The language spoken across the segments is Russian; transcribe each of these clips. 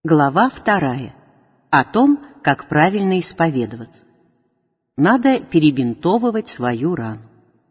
Глава 2. О том, как правильно исповедоваться. Надо перебинтовывать свою рану.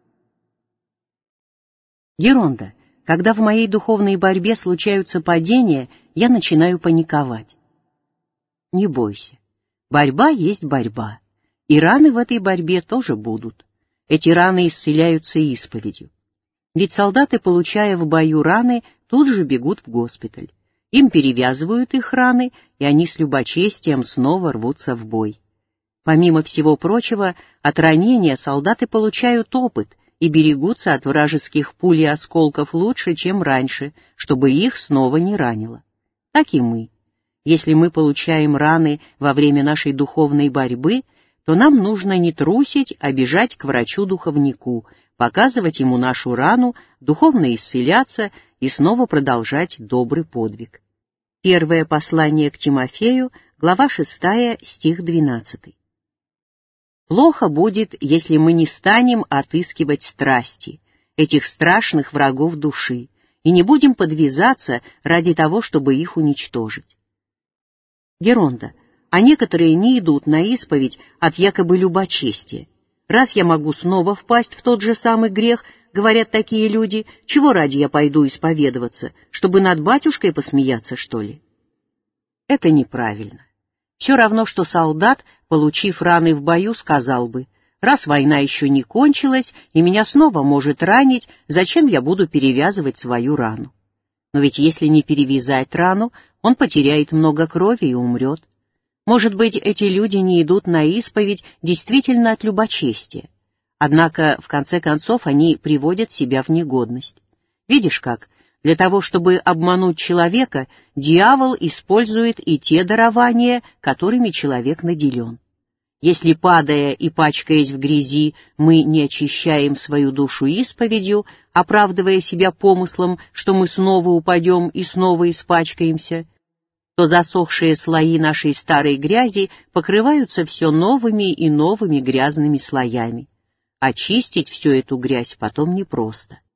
Ерунда. Когда в моей духовной борьбе случаются падения, я начинаю паниковать. Не бойся. Борьба есть борьба. И раны в этой борьбе тоже будут. Эти раны исцеляются исповедью. Ведь солдаты, получая в бою раны, тут же бегут в госпиталь. Им перевязывают их раны, и они с любочестием снова рвутся в бой. Помимо всего прочего, от ранения солдаты получают опыт и берегутся от вражеских пуль и осколков лучше, чем раньше, чтобы их снова не ранило. Так и мы. Если мы получаем раны во время нашей духовной борьбы, то нам нужно не трусить, а бежать к врачу-духовнику, показывать ему нашу рану, духовно исцеляться и снова продолжать добрый подвиг. Первое послание к Тимофею, глава 6, стих 12. Плохо будет, если мы не станем отыскивать страсти, этих страшных врагов души, и не будем подвязаться ради того, чтобы их уничтожить. Геронда, а некоторые не идут на исповедь от якобы любочестия. Раз я могу снова впасть в тот же самый грех, говорят такие люди, чего ради я пойду исповедоваться, чтобы над батюшкой посмеяться, что ли? Это неправильно. Все равно, что солдат, получив раны в бою, сказал бы: раз война еще не кончилась, и меня снова может ранить, зачем я буду перевязывать свою рану? Но ведь если не перевязать рану, он потеряет много крови и умрет. Может быть, эти люди не идут на исповедь действительно от любочестия. Однако, в конце концов, они приводят себя в негодность. Видишь как? Для того, чтобы обмануть человека, дьявол использует и те дарования, которыми человек наделен. Если, падая и пачкаясь в грязи, мы не очищаем свою душу исповедью, оправдывая себя помыслом, что мы снова упадем и снова испачкаемся, то засохшие слои нашей старой грязи покрываются все новыми и новыми грязными слоями. Очистить всю эту грязь потом непросто.